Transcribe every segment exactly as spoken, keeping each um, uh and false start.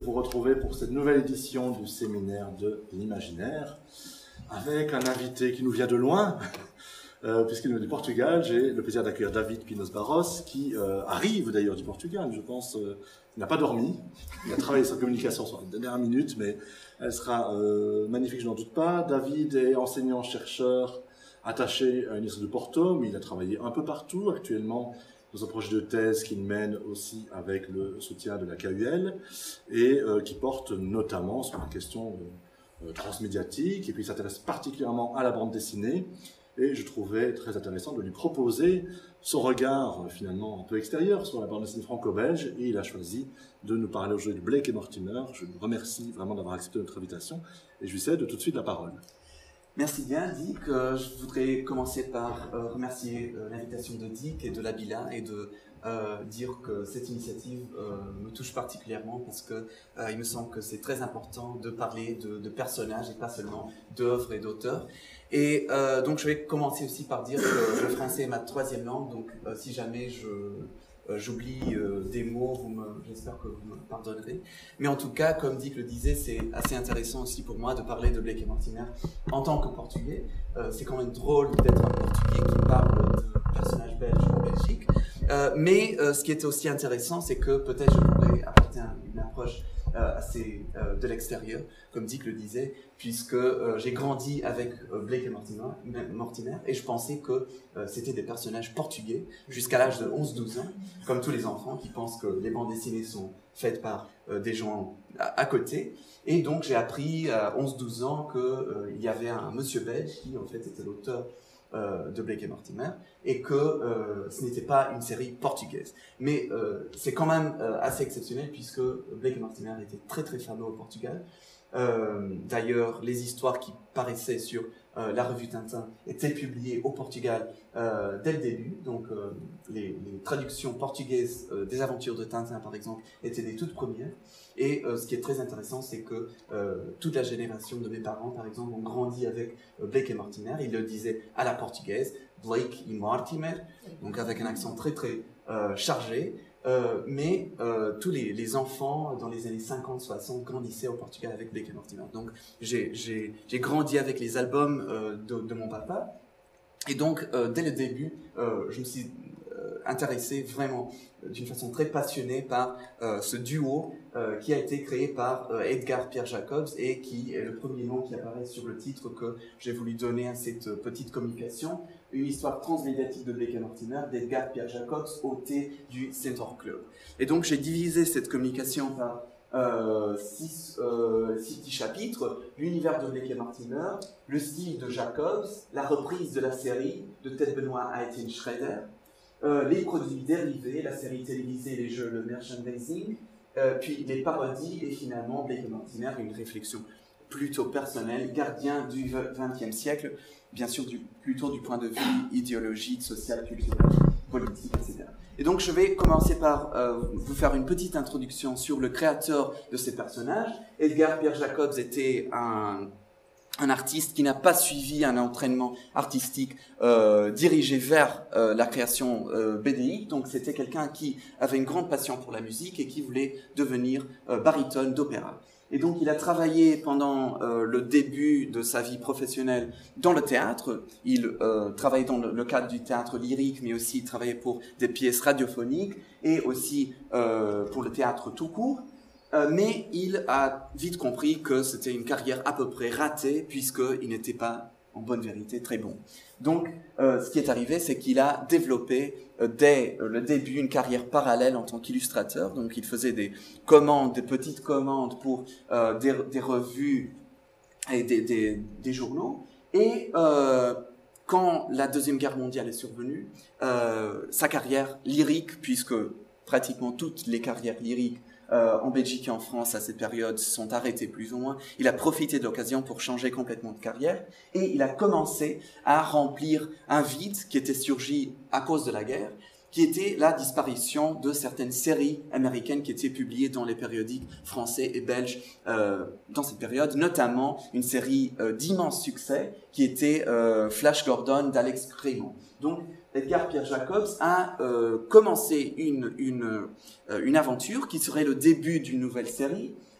Vous retrouvez pour cette nouvelle édition du séminaire de l'imaginaire avec un invité qui nous vient de loin, euh, puisqu'il nous vient du Portugal. J'ai le plaisir d'accueillir David Pinos Barros, qui euh, arrive d'ailleurs du Portugal, je pense. Euh, il n'a pas dormi, il a travaillé sa communication sur les dernières minutes, mais elle sera euh, magnifique, je n'en doute pas. David est enseignant-chercheur attaché à l'Université de Porto, mais il a travaillé un peu partout actuellement dans un projet de thèse qu'il mène aussi avec le soutien de la K U L et euh, qui porte notamment sur la question euh, transmédiatique, et puis il s'intéresse particulièrement à la bande dessinée, et je trouvais très intéressant de lui proposer son regard finalement un peu extérieur sur la bande dessinée franco-belge, et il a choisi de nous parler aujourd'hui de Blake et Mortimer. Je le remercie vraiment d'avoir accepté notre invitation, et je lui cède tout de suite la parole. Merci bien, Dick. Euh, je voudrais commencer par euh, remercier euh, l'invitation de Dick et de Labila et de euh, dire que cette initiative euh, me touche particulièrement parce que euh, il me semble que c'est très important de parler de, de personnages et pas seulement d'œuvres et d'auteurs. Et euh, donc je vais commencer aussi par dire que le français est ma troisième langue, donc euh, si jamais je Euh, j'oublie euh, des mots, vous me, j'espère que vous me pardonnerez. Mais en tout cas, comme Dick le disait, c'est assez intéressant aussi pour moi de parler de Blake et Mortimer en tant que portugais. Euh, c'est quand même drôle d'être un portugais qui parle de personnages belges en Belgique. Euh, mais euh, ce qui était aussi intéressant, c'est que peut-être je pourrais apporter un, une approche euh, assez euh, de l'extérieur, comme Dick le disait, puisque euh, j'ai grandi avec euh, Blake et Mortimer, Mortimer, et je pensais que euh, c'était des personnages portugais jusqu'à l'âge de onze douze ans, comme tous les enfants qui pensent que les bandes dessinées sont faites par euh, des gens à, à côté. Et donc j'ai appris à onze douze ans qu'il euh, y avait un monsieur belge qui en fait était l'auteur euh, de Blake et Mortimer, et que euh, ce n'était pas une série portugaise. Mais euh, c'est quand même euh, assez exceptionnel puisque Blake et Mortimer était très très fameux au Portugal. Euh, d'ailleurs, les histoires qui paraissaient sur euh, la revue Tintin étaient publiées au Portugal euh, dès le début. Donc, euh, les, les traductions portugaises euh, des aventures de Tintin, par exemple, étaient des toutes premières. Et euh, ce qui est très intéressant, c'est que euh, toute la génération de mes parents, par exemple, ont grandi avec euh, Blake et Mortimer. Ils le disaient à la portugaise, Blake et Mortimer, donc avec un accent très très euh, chargé. Euh, mais euh, tous les, les enfants dans les années cinquante soixante grandissaient au Portugal avec Blake et Mortimer. Donc j'ai, j'ai, j'ai grandi avec les albums euh, de, de mon papa. Et donc euh, dès le début, euh, je me suis euh, intéressé vraiment euh, d'une façon très passionnée par euh, ce duo euh, qui a été créé par euh, Edgar Pierre Jacobs et qui est le premier nom qui apparaît sur le titre que j'ai voulu donner à cette euh, petite communication. Une histoire transmédiatique de Blake et Mortimer d'Edgar Pierre Jacobs, O T du Centaur Club. Et donc j'ai divisé cette communication par euh, six, euh, six petits chapitres: l'univers de Blake et Mortimer, le style de Jacobs, la reprise de la série de Ted Benoit à Etienne Schrader, euh, les produits dérivés, la série télévisée, les jeux, le merchandising, euh, puis les parodies et finalement Blake et Mortimer, une réflexion plutôt personnelle, gardien du vingtième siècle, bien sûr du, plutôt du point de vue idéologique, social, culturel, politique, et cetera. Et donc je vais commencer par euh, vous faire une petite introduction sur le créateur de ces personnages. Edgar Pierre Jacobs était un, un artiste qui n'a pas suivi un entraînement artistique euh, dirigé vers euh, la création euh, bédéique. Donc c'était quelqu'un qui avait une grande passion pour la musique et qui voulait devenir euh, baryton d'opéra. Et donc, il a travaillé pendant euh, le début de sa vie professionnelle dans le théâtre. Il euh, travaillait dans le, le cadre du théâtre lyrique, mais aussi il travaillait pour des pièces radiophoniques et aussi euh, pour le théâtre tout court. Euh, mais il a vite compris que c'était une carrière à peu près ratée, puisqu'il n'était pas, en bonne vérité, très bon. Donc, euh, ce qui est arrivé, c'est qu'il a développé euh, dès euh, le début une carrière parallèle en tant qu'illustrateur. Donc, il faisait des commandes, des petites commandes pour euh, des, des revues et des, des, des journaux. Et euh, quand la Deuxième Guerre mondiale est survenue, euh, sa carrière lyrique, puisque pratiquement toutes les carrières lyriques Euh, en Belgique et en France à cette période sont arrêtés plus ou moins. Il a profité de l'occasion pour changer complètement de carrière et il a commencé à remplir un vide qui était surgi à cause de la guerre, qui était la disparition de certaines séries américaines qui étaient publiées dans les périodiques français et belges euh, dans cette période, notamment une série euh, d'immense succès qui était euh, Flash Gordon d'Alex Cremon. Donc Edgar Pierre Jacobs a euh, commencé une, une, euh, une aventure qui serait le début d'une nouvelle série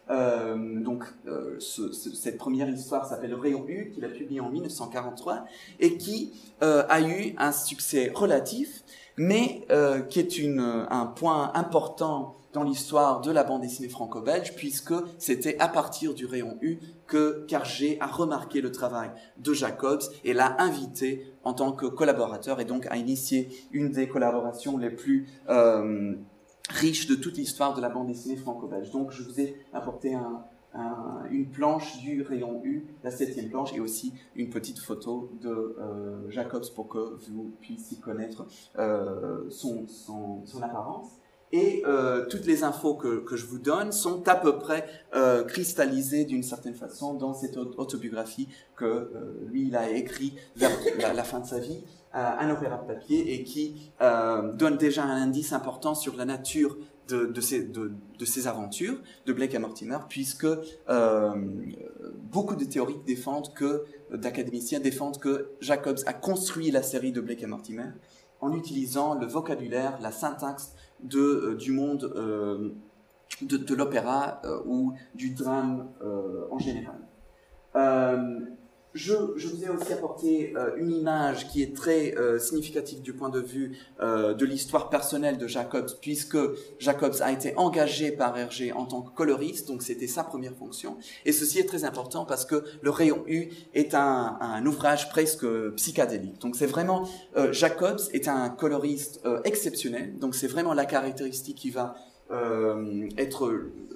Euh, donc, euh, ce, ce, cette première histoire s'appelle Le Rayon U, qu'il a publié en mille neuf cent quarante-trois et qui euh, a eu un succès relatif, mais euh, qui est une, un point important dans l'histoire de la bande dessinée franco-belge, puisque c'était à partir du Rayon U que Hergé a remarqué le travail de Jacobs et l'a invité en tant que collaborateur, et donc a initié une des collaborations les plus euh, riches de toute l'histoire de la bande dessinée franco-belge. Donc je vous ai apporté un, un, une planche du Rayon U, la septième planche, et aussi une petite photo de euh, Jacobs pour que vous puissiez connaître euh, son, son, son apparence. Et euh, toutes les infos que, que je vous donne sont à peu près euh, cristallisées d'une certaine façon dans cette autobiographie que euh, lui, il a écrit vers la, la fin de sa vie, euh, un opéra de papier, et qui euh, donne déjà un indice important sur la nature de, de, ces, de, de ces aventures de Blake et Mortimer, puisque euh, beaucoup de théoriques défendent que, d'académiciens défendent que Jacobs a construit la série de Blake et Mortimer en utilisant le vocabulaire, la syntaxe de, euh, du monde euh, de, de l'opéra euh, ou du drame euh, en général. Euh, je, je vous ai aussi apporté euh, une image qui est très euh, significative du point de vue euh, de l'histoire personnelle de Jacobs, puisque Jacobs a été engagé par Hergé en tant que coloriste, donc c'était sa première fonction. Et ceci est très important parce que Le Rayon U est un, un ouvrage presque psychédélique. Donc c'est vraiment, euh, Jacobs est un coloriste euh, exceptionnel, donc c'est vraiment la caractéristique qui va euh, être...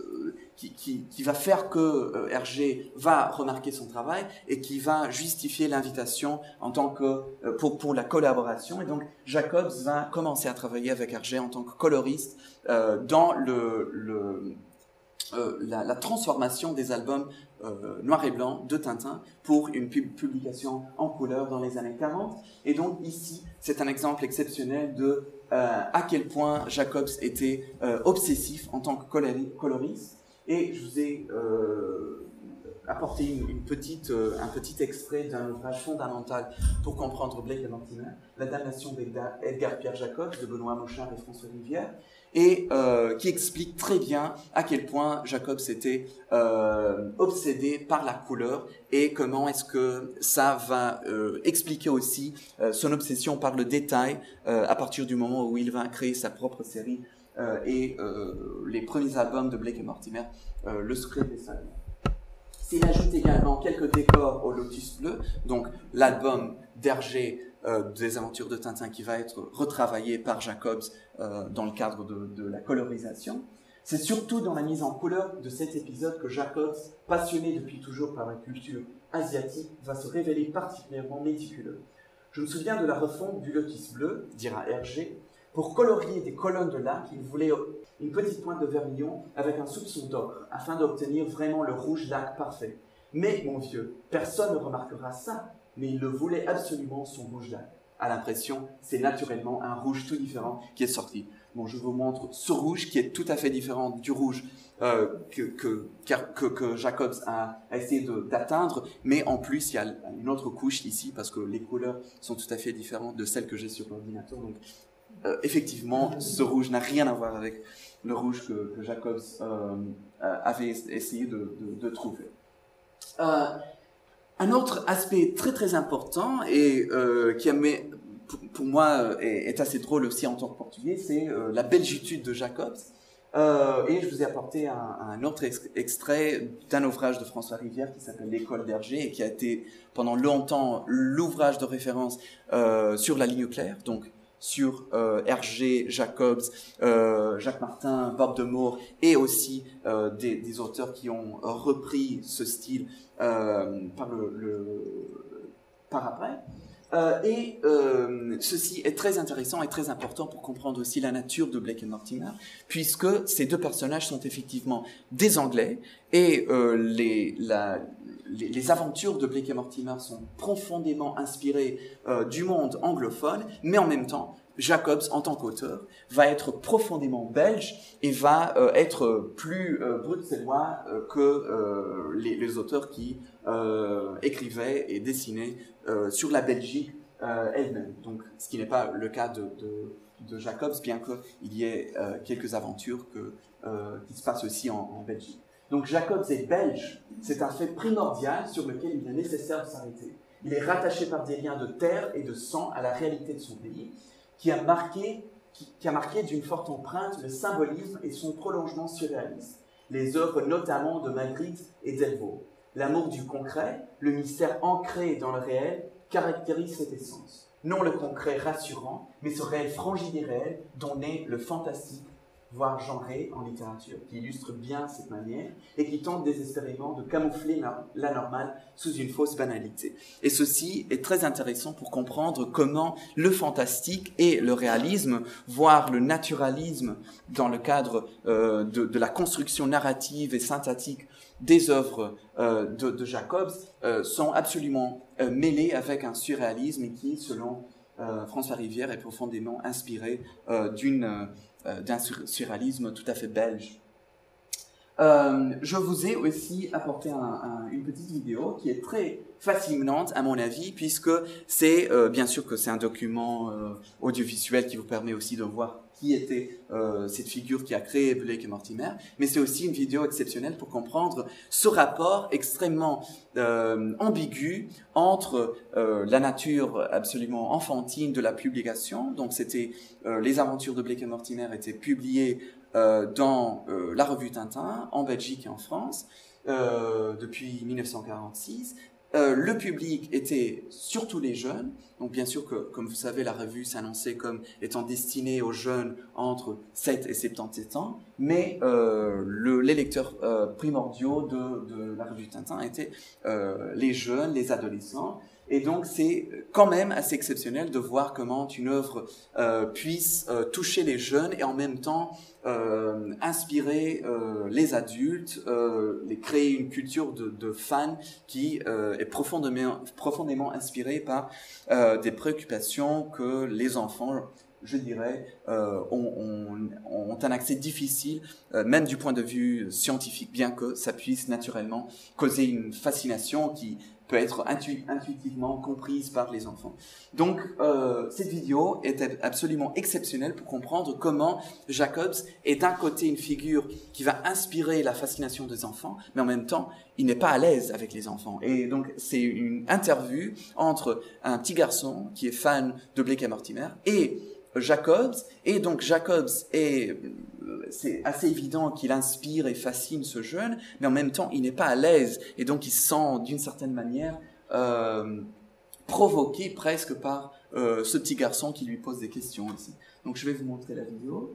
Qui, qui, qui va faire que euh, Hergé va remarquer son travail et qui va justifier l'invitation en tant que euh, pour pour la collaboration. Et donc Jacobs va commencer à travailler avec Hergé en tant que coloriste euh, dans le, le euh, la, la transformation des albums euh, noir et blanc de Tintin pour une pub publication en couleur dans les années quarante. Et donc ici, c'est un exemple exceptionnel de euh, à quel point Jacobs était euh, obsessif en tant que coloriste. Et je vous ai euh, apporté une, une petite, euh, un petit extrait d'un ouvrage fondamental pour comprendre Blake et Mortimer, La damnation d'Edgar Pierre Jacobs, de Benoît Mauchard et François Rivière, et euh, qui explique très bien à quel point Jacobs était euh, obsédé par la couleur et comment est-ce que ça va euh, expliquer aussi euh, son obsession par le détail euh, à partir du moment où il va créer sa propre série Euh, et euh, les premiers albums de Blake et Mortimer, euh, Le Secret des Sables. S'il ajoute également quelques décors au Lotus Bleu, donc l'album d'Hergé euh, des aventures de Tintin qui va être retravaillé par Jacobs euh, dans le cadre de, de la colorisation, c'est surtout dans la mise en couleur de cet épisode que Jacobs, passionné depuis toujours par la culture asiatique, va se révéler particulièrement méticuleux. Je me souviens de la refonte du Lotus Bleu, dira Hergé. Pour colorier des colonnes de lac, il voulait une petite pointe de vermillon avec un soupçon d'ocre, afin d'obtenir vraiment le rouge lac parfait. Mais, mon vieux, personne ne remarquera ça, mais il le voulait absolument, son rouge lac. À l'impression, c'est naturellement un rouge tout différent qui est sorti. Bon, je vous montre ce rouge qui est tout à fait différent du rouge euh, que, que, que, que Jacobs a, a essayé de, d'atteindre, mais en plus, il y a une autre couche ici, parce que les couleurs sont tout à fait différentes de celles que j'ai sur l'ordinateur, donc Euh, effectivement, ce rouge n'a rien à voir avec le rouge que, que Jacobs euh, avait essayé de, de, de trouver. Euh, un autre aspect très très important et euh, qui a, mais, pour, pour moi est, est assez drôle aussi en tant que portugais, c'est euh, la belgitude de Jacobs. Euh, et je vous ai apporté un, un autre ex- extrait d'un ouvrage de François Rivière qui s'appelle L'école d'Hergé et qui a été pendant longtemps l'ouvrage de référence euh, sur la ligne claire, donc sur euh, Hergé, Jacobs, euh, Jacques Martin, Bob de Moor et aussi euh, des, des auteurs qui ont repris ce style euh, par, le, le, par après. Euh, et euh, ceci est très intéressant et très important pour comprendre aussi la nature de Blake et Mortimer, puisque ces deux personnages sont effectivement des Anglais et euh, les, la, les, les aventures de Blake et Mortimer sont profondément inspirées euh, du monde anglophone, mais en même temps, Jacobs, en tant qu'auteur, va être profondément belge et va euh, être plus euh, bruxellois euh, que euh, les, les auteurs qui euh, écrivaient et dessinaient euh, sur la Belgique euh, elle-même. Donc, ce qui n'est pas le cas de, de, de Jacobs, bien qu'il y ait euh, quelques aventures que, euh, qui se passent aussi en, en Belgique. Donc Jacobs est belge, c'est un fait primordial sur lequel il est nécessaire de s'arrêter. Il est rattaché par des liens de terre et de sang à la réalité de son pays, qui a marqué, qui, qui a marqué d'une forte empreinte le symbolisme et son prolongement surréaliste. Les œuvres notamment de Magritte et Delvaux. L'amour du concret, le mystère ancré dans le réel, caractérise cette essence. Non le concret rassurant, mais ce réel frangidé dont naît le fantastique, voire genré en littérature, qui illustre bien cette manière et qui tente désespérément de camoufler l'anormal sous une fausse banalité. Et ceci est très intéressant pour comprendre comment le fantastique et le réalisme, voire le naturalisme dans le cadre euh, de, de la construction narrative et synthétique des œuvres euh, de, de Jacobs, euh, sont absolument euh, mêlés avec un surréalisme qui, selon euh, François Rivière, est profondément inspiré euh, d'une... Euh, d'un surréalisme tout à fait belge. Euh, je vous ai aussi apporté un, un, une petite vidéo qui est très fascinante à mon avis, puisque c'est, euh, bien sûr que c'est un document euh, audiovisuel qui vous permet aussi de voir qui était euh, cette figure qui a créé Blake et Mortimer, mais c'est aussi une vidéo exceptionnelle pour comprendre ce rapport extrêmement euh, ambigu entre euh, la nature absolument enfantine de la publication. Donc c'était euh, les aventures de Blake et Mortimer étaient publiées euh, dans euh, la revue Tintin en Belgique et en France euh, depuis mille neuf cent quarante-six. Euh, le public était surtout les jeunes, donc bien sûr que, comme vous savez, la revue s'annonçait comme étant destinée aux jeunes entre sept et soixante-dix-sept ans, mais euh, le, les lecteurs euh, primordiaux de, de la revue Tintin étaient euh, les jeunes, les adolescents, et donc c'est quand même assez exceptionnel de voir comment une œuvre euh, puisse euh, toucher les jeunes et en même temps euh, inspirer euh, les adultes, euh, les créer une culture de, de fans qui euh, est profondément, profondément inspirée par euh, des préoccupations que les enfants, je dirais, euh, ont, ont, ont un accès difficile, euh, même du point de vue scientifique, bien que ça puisse naturellement causer une fascination qui peut être intu- intuitivement comprise par les enfants. Donc, euh, cette vidéo est absolument exceptionnelle pour comprendre comment Jacobs est d'un côté une figure qui va inspirer la fascination des enfants, mais en même temps, il n'est pas à l'aise avec les enfants. Et donc, c'est une interview entre un petit garçon qui est fan de Blake et Mortimer et Jacobs, et donc Jacobs est, c'est assez évident qu'il inspire et fascine ce jeune, mais en même temps il n'est pas à l'aise, et donc il se sent d'une certaine manière euh, provoqué presque par euh, ce petit garçon qui lui pose des questions ici. Donc je vais vous montrer la vidéo.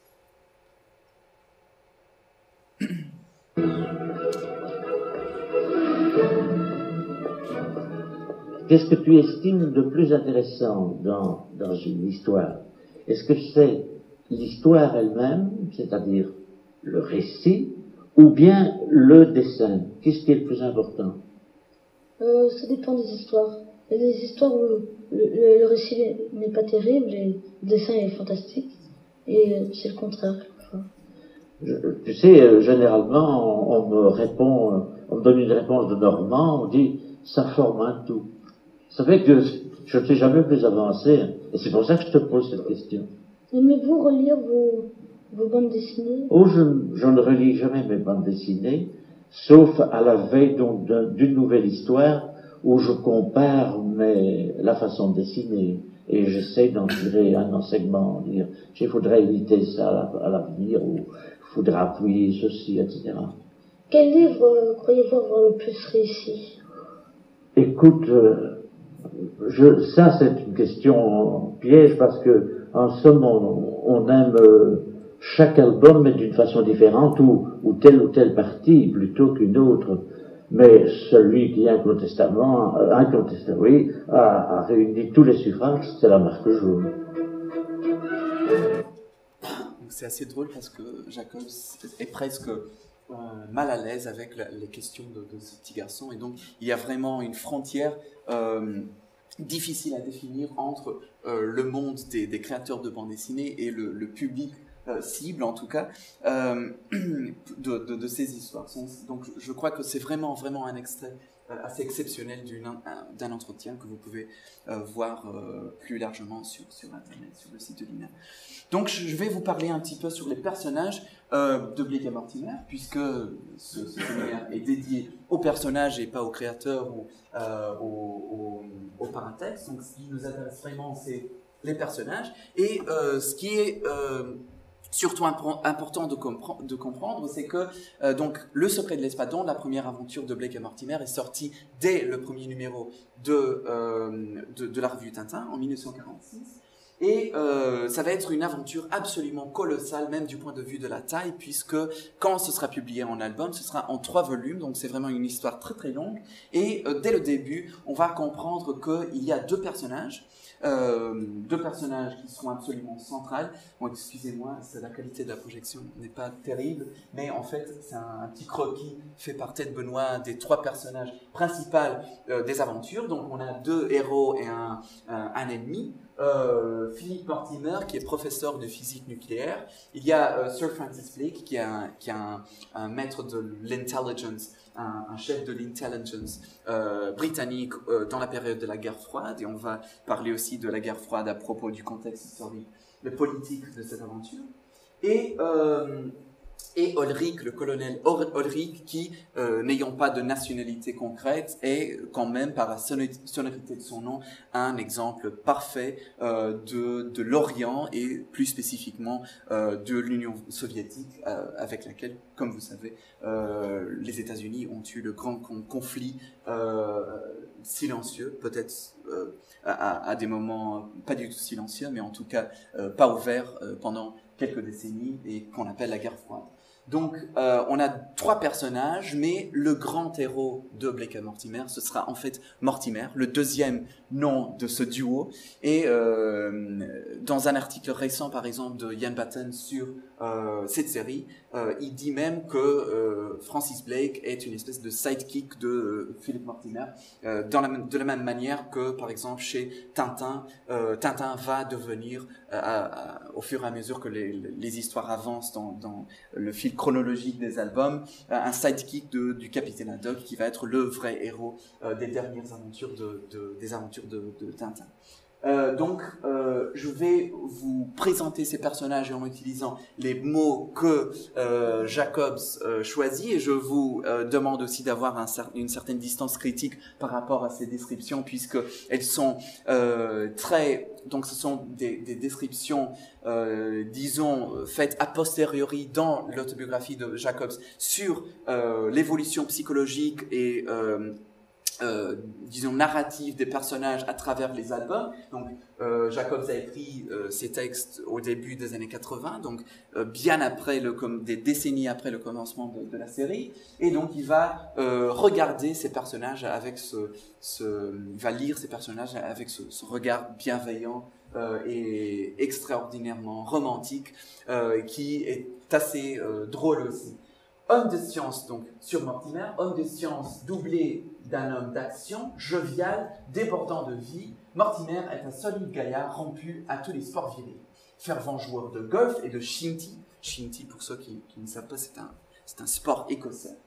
Qu'est-ce que tu estimes de plus intéressant dans, dans une histoire? Est-ce que c'est l'histoire elle-même, c'est-à-dire le récit, ou bien le dessin? Qu'est-ce qui est le plus important? euh, Ça dépend des histoires. Il y a des histoires où le, le, le récit n'est pas terrible et le dessin est fantastique, et c'est le contraire. Je, tu sais, généralement, on, on me répond, on me donne une réponse de Normand, on dit ça forme un tout. Ça fait que je ne sais jamais plus avancé, et c'est pour ça que je te pose cette question. Aimez-vous relire vos, vos bandes dessinées? Oh, je, je ne relis jamais mes bandes dessinées, sauf à la veille donc d'une nouvelle histoire où je compare mes, la façon de dessiner et j'essaie d'en tirer un enseignement, dire il faudrait éviter ça à l'avenir ou il faudra appuyer ceci, et cetera. Quel livre euh, croyez-vous avoir le plus réussi? Écoute, euh, Je, ça c'est une question piège parce que en somme on, on aime euh, chaque album mais d'une façon différente ou, ou telle ou telle partie plutôt qu'une autre. Mais celui qui incontestablement, euh, incontestablement oui, a, a réuni tous les suffrages, c'est la marque jaune. C'est assez drôle parce que Jacobs est presque euh, mal à l'aise avec la, les questions de, de ce petit garçon et donc il y a vraiment une frontière euh, difficile à définir entre euh, le monde des, des créateurs de bande dessinée et le, le public euh, cible, en tout cas, euh, de, de, de ces histoires. Donc, je crois que c'est vraiment, vraiment un extrait assez exceptionnel d'une, d'un entretien que vous pouvez euh, voir euh, plus largement sur, sur Internet, sur le site de l'I N A. Donc je vais vous parler un petit peu sur les personnages euh, de Blake et Mortimer, puisque ce, ce séminaire est dédié aux personnages et pas aux créateurs ou euh, aux, aux, aux paratextes. Donc ce qui nous intéresse vraiment, c'est les personnages. Et euh, ce qui est euh, surtout important de, compre- de comprendre, c'est que euh, donc, Le Secret de l'Espadon, la première aventure de Blake et Mortimer, est sortie dès le premier numéro de, euh, de, de la revue Tintin en dix-neuf cent quarante-six. Et euh, ça va être une aventure absolument colossale, même du point de vue de la taille, puisque quand ce sera publié en album, ce sera en trois volumes, donc c'est vraiment une histoire très très longue. Et euh, dès le début, on va comprendre qu'il y a deux personnages, euh, deux personnages qui sont absolument centrales. Bon, excusez-moi, la qualité de la projection n'est pas terrible, mais en fait, c'est un, un petit croquis fait par Ted Benoît des trois personnages principaux euh, des aventures. Donc on a deux héros et un, un, un ennemi. Euh, Philip Mortimer, qui est professeur de physique nucléaire. Il y a euh, Sir Francis Blake, qui est un, qui est un, un maître de l'intelligence, un, un chef de l'intelligence euh, britannique euh, dans la période de la guerre froide. Et on va parler aussi de la guerre froide à propos du contexte historique, le politique de cette aventure. Et euh, et Ulrich, le colonel Ulrich, qui, euh, n'ayant pas de nationalité concrète, est quand même, par la sonorité de son nom, un exemple parfait euh, de, de l'Orient et plus spécifiquement euh, de l'Union soviétique, euh, avec laquelle, comme vous savez, euh, les États-Unis ont eu le grand con- conflit euh, silencieux, peut-être euh, à, à des moments pas du tout silencieux, mais en tout cas euh, pas ouverts euh, pendant quelques décennies, et qu'on appelle la guerre froide. Donc, euh, on a trois personnages, mais le grand héros de Blake et Mortimer, ce sera en fait Mortimer, le deuxième nom de ce duo. Et euh, dans un article récent, par exemple, de Ian Batten sur euh, cette série, euh, il dit même que euh, Francis Blake est une espèce de sidekick de euh, Philip Mortimer, euh, dans la, de la même manière que, par exemple, chez Tintin, euh, Tintin va devenir, euh, à, à, au fur et à mesure que les, les histoires avancent dans, dans le fil chronologique des albums, un sidekick de, du capitaine Haddock qui va être le vrai héros euh, des dernières aventures de, de, des aventures de, de Tintin. Euh, donc, euh, je vais vous présenter ces personnages en utilisant les mots que euh, Jacobs euh, choisit, et je vous euh, demande aussi d'avoir un, une certaine distance critique par rapport à ces descriptions, puisque elles sont euh, très, donc ce sont des, des descriptions, euh, disons, faites a posteriori dans l'autobiographie de Jacobs sur euh, l'évolution psychologique et euh, Euh, disons narrative des personnages à travers les albums. Donc euh, Jacobs a écrit euh, ces textes au début des années quatre-vingts, donc euh, bien après le comme des décennies après le commencement de, de la série, et donc il va euh, regarder ces personnages avec ce, ce il va lire ces personnages avec ce, ce regard bienveillant euh, et extraordinairement romantique euh, qui est assez euh, drôle aussi. Homme de science, donc, sur Mortimer, homme de science doublé d'un homme d'action, jovial, débordant de vie, Mortimer est un solide gaillard rompu à tous les sports virils. Fervent joueur de golf et de shinty. Shinty, pour ceux qui, qui ne savent pas, c'est un, c'est un sport écossais.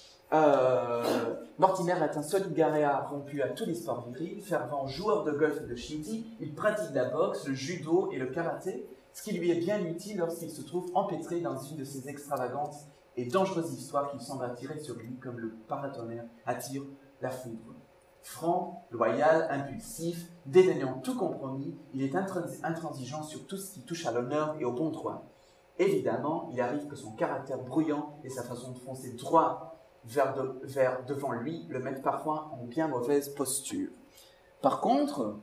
Euh, Mortimer est un solide gaillard rompu à tous les sports virils, fervent joueur de golf et de shinty. Il pratique la boxe, le judo et le karaté, ce qui lui est bien utile lorsqu'il se trouve empêtré dans une de ces extravagantes et dangereuse histoire qui semble attirer sur lui comme le paratonnerre attire la foudre. Franc, loyal, impulsif, dédaignant tout compromis, il est intrans- intransigeant sur tout ce qui touche à l'honneur et au bon droit. Évidemment, il arrive que son caractère bruyant et sa façon de foncer droit vers, de, vers devant lui le mettent parfois en bien mauvaise posture. Par contre,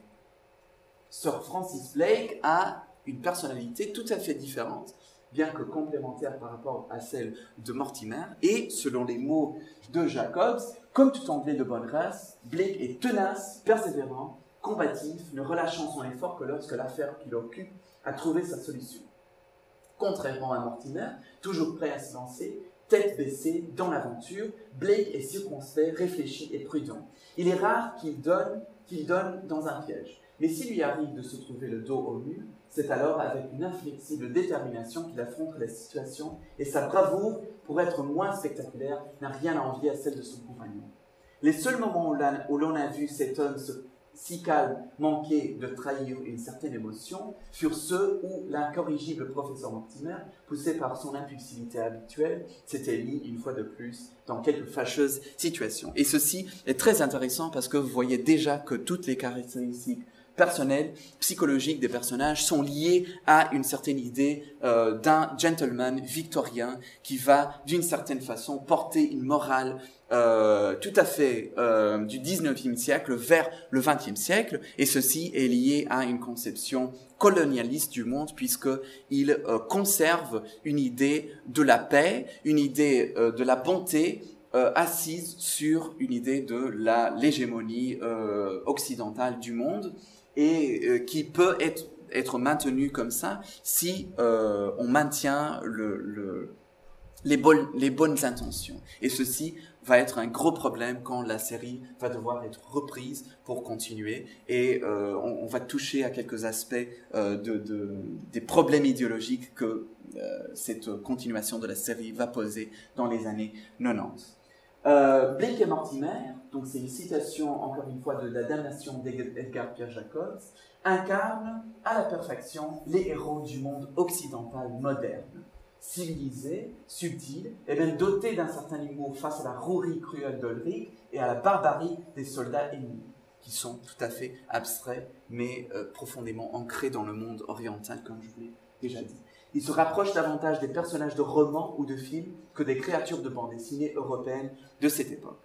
Sir Francis Blake a une personnalité tout à fait différente, bien que complémentaire par rapport à celle de Mortimer, et selon les mots de Jacobs, comme tout Anglais de bonne race, Blake est tenace, persévérant, combatif, ne relâchant son effort que lorsque l'affaire qui l'occupe a trouvé sa solution. Contrairement à Mortimer, toujours prêt à se lancer, tête baissée dans l'aventure, Blake est circonspect, réfléchi et prudent. Il est rare qu'il donne, qu'il donne dans un piège, mais s'il lui arrive de se trouver le dos au mur, c'est alors avec une inflexible détermination qu'il affronte la situation, et sa bravoure, pour être moins spectaculaire, n'a rien à envier à celle de son compagnon. Les seuls moments où l'on, où l'on a vu cet homme se, si calme manquer de trahir une certaine émotion furent ceux où l'incorrigible professeur Mortimer, poussé par son impulsivité habituelle, s'était mis une fois de plus dans quelques fâcheuses situations. Et ceci est très intéressant parce que vous voyez déjà que toutes les caractéristiques personnelles, psychologiques des personnages sont liées à une certaine idée euh, d'un gentleman victorien qui va d'une certaine façon porter une morale Euh, tout à fait euh, du dix-neuvième siècle vers le vingtième siècle, et ceci est lié à une conception colonialiste du monde, puisqu'il euh, conserve une idée de la paix, une idée euh, de la bonté euh, assise sur une idée de la l'hégémonie euh, occidentale du monde, et euh, qui peut être, être maintenue comme ça si euh, on maintient le, le, les, bonnes, les bonnes intentions. Et ceci va être un gros problème quand la série va devoir être reprise pour continuer, et euh, on, on va toucher à quelques aspects euh, de, de, des problèmes idéologiques que euh, cette continuation de la série va poser dans les années quatre-vingt-dix. Euh, Blake et Mortimer, donc c'est une citation encore une fois de La damnation d'Edgar Pierre Jacobs, incarne à la perfection les héros du monde occidental moderne, civilisé, subtil, et même doté d'un certain humour face à la rouerie cruelle d'Ulrich et à la barbarie des soldats ennemis, qui sont tout à fait abstraits, mais euh, profondément ancrés dans le monde oriental, comme je vous l'ai déjà dit. Il se rapproche davantage des personnages de romans ou de films que des créatures de bande dessinée européennes de cette époque.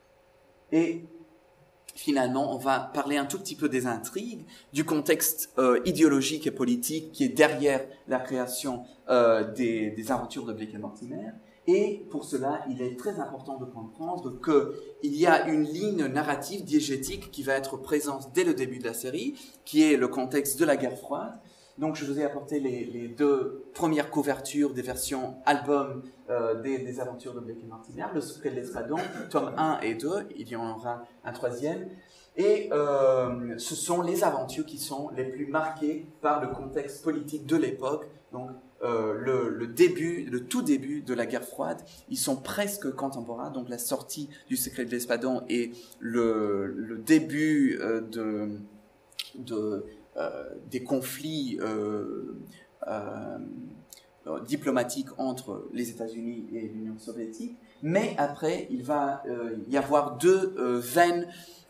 Et finalement, on va parler un tout petit peu des intrigues, du contexte euh, idéologique et politique qui est derrière la création euh, des, des aventures de Blake et Mortimer. Et pour cela, il est très important de comprendre qu'il y a une ligne narrative diégétique qui va être présente dès le début de la série, qui est le contexte de la guerre froide. Donc je vous ai apporté les, les deux premières couvertures des versions album euh, des, des aventures de Blake et Mortimer, Le secret de l'espadon, tome un et deux, il y en aura un troisième. Et euh, ce sont les aventures qui sont les plus marquées par le contexte politique de l'époque, donc euh, le, le début, le tout début de la guerre froide. Ils sont presque contemporains, donc la sortie du secret de l'espadon et le, le début euh, de... de Euh, des conflits euh, euh, diplomatiques entre les États-Unis et l'Union soviétique, mais après il va euh, y avoir deux euh, veines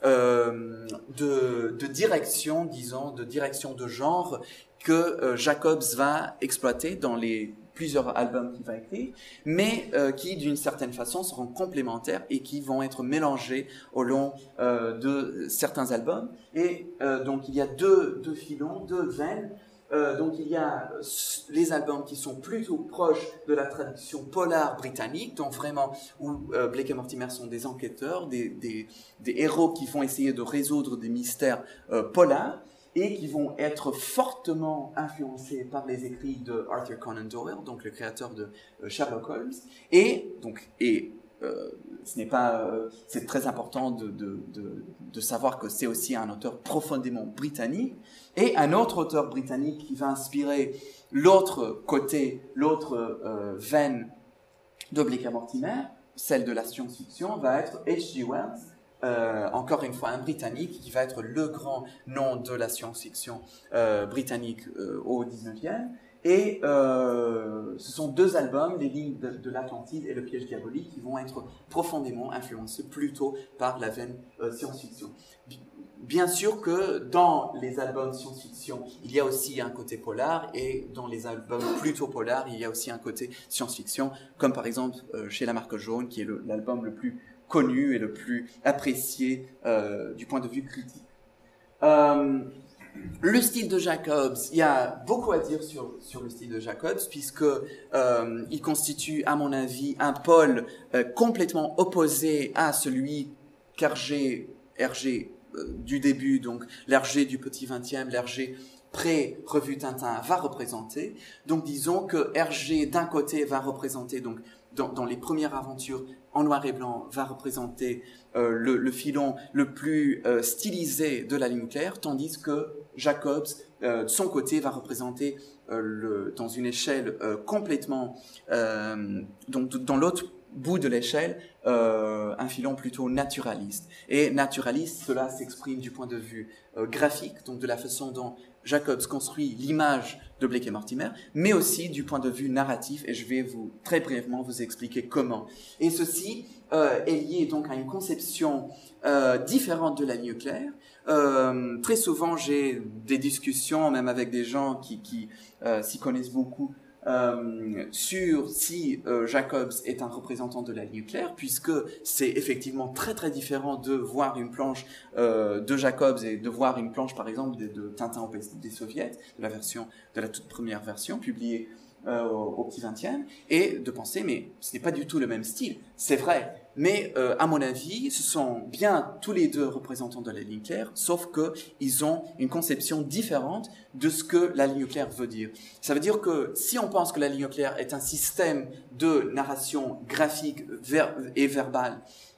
euh, de, de direction, disons, de direction de genre que euh, Jacobs va exploiter dans les plusieurs albums qu'il va écrire, mais euh, qui d'une certaine façon seront complémentaires et qui vont être mélangés au long euh, de certains albums. Et euh, donc il y a deux, deux filons, deux veines. Euh, donc il y a les albums qui sont plutôt proches de la tradition polar britannique, donc vraiment où euh, Blake et Mortimer sont des enquêteurs, des, des, des héros qui vont essayer de résoudre des mystères euh, polars, et qui vont être fortement influencés par les écrits de Arthur Conan Doyle, donc le créateur de euh, Sherlock Holmes. Et donc, et euh, ce n'est pas, euh, c'est très important de, de, de, de savoir que c'est aussi un auteur profondément britannique, et un autre auteur britannique qui va inspirer l'autre côté, l'autre euh, veine de Blake et Mortimer, celle de la science-fiction, va être H G Wells. Euh, encore une fois un Britannique qui va être le grand nom de la science-fiction euh, britannique euh, au dix-neuvième. Et euh, ce sont deux albums, Les Lignes de, de l'Atlantide et Le Piège diabolique, qui vont être profondément influencés plutôt par la veine euh, science-fiction. Bien sûr que dans les albums science-fiction, il y a aussi un côté polar, et dans les albums plutôt polars, il y a aussi un côté science-fiction, comme par exemple euh, chez La Marque Jaune, qui est le, l'album le plus connu et le plus apprécié euh, du point de vue critique. Euh, le style de Jacobs, il y a beaucoup à dire sur, sur le style de Jacobs, puisque euh, il constitue, à mon avis, un pôle euh, complètement opposé à celui qu'Hergé, Hergé euh, du début, donc l'Hergé du petit vingtième, l'Hergé pré-revue Tintin va représenter. Donc disons que Hergé, d'un côté, va représenter, donc dans, dans les premières aventures en noir et blanc, va représenter euh, le, le filon le plus euh, stylisé de la ligne nucléaire, tandis que Jacobs, euh, de son côté, va représenter euh, le, dans une échelle euh, complètement, euh, donc dans l'autre bout de l'échelle euh, un filon plutôt naturaliste. Et naturaliste, cela s'exprime du point de vue euh, graphique, donc de la façon dont Jacobs construit l'image de Blake et Mortimer, mais aussi du point de vue narratif, et je vais vous très brièvement vous expliquer comment. Et ceci euh, est lié donc à une conception euh, différente de la ligne claire. Euh, très souvent, j'ai des discussions, même avec des gens qui, qui euh, s'y connaissent beaucoup, Euh, sur si euh, Jacobs est un représentant de la ligne claire, puisque c'est effectivement très très différent de voir une planche euh, de Jacobs et de voir une planche par exemple de, de Tintin au pays des soviets, de la version, de la toute première version publiée euh, au, au petit vingtième, et de penser mais ce n'est pas du tout le même style, c'est vrai. Mais euh, à mon avis, ce sont bien tous les deux représentants de la ligne claire, sauf que ils ont une conception différente de ce que la ligne claire veut dire. Ça veut dire que si on pense que la ligne claire est un système de narration graphique ver- et verbale,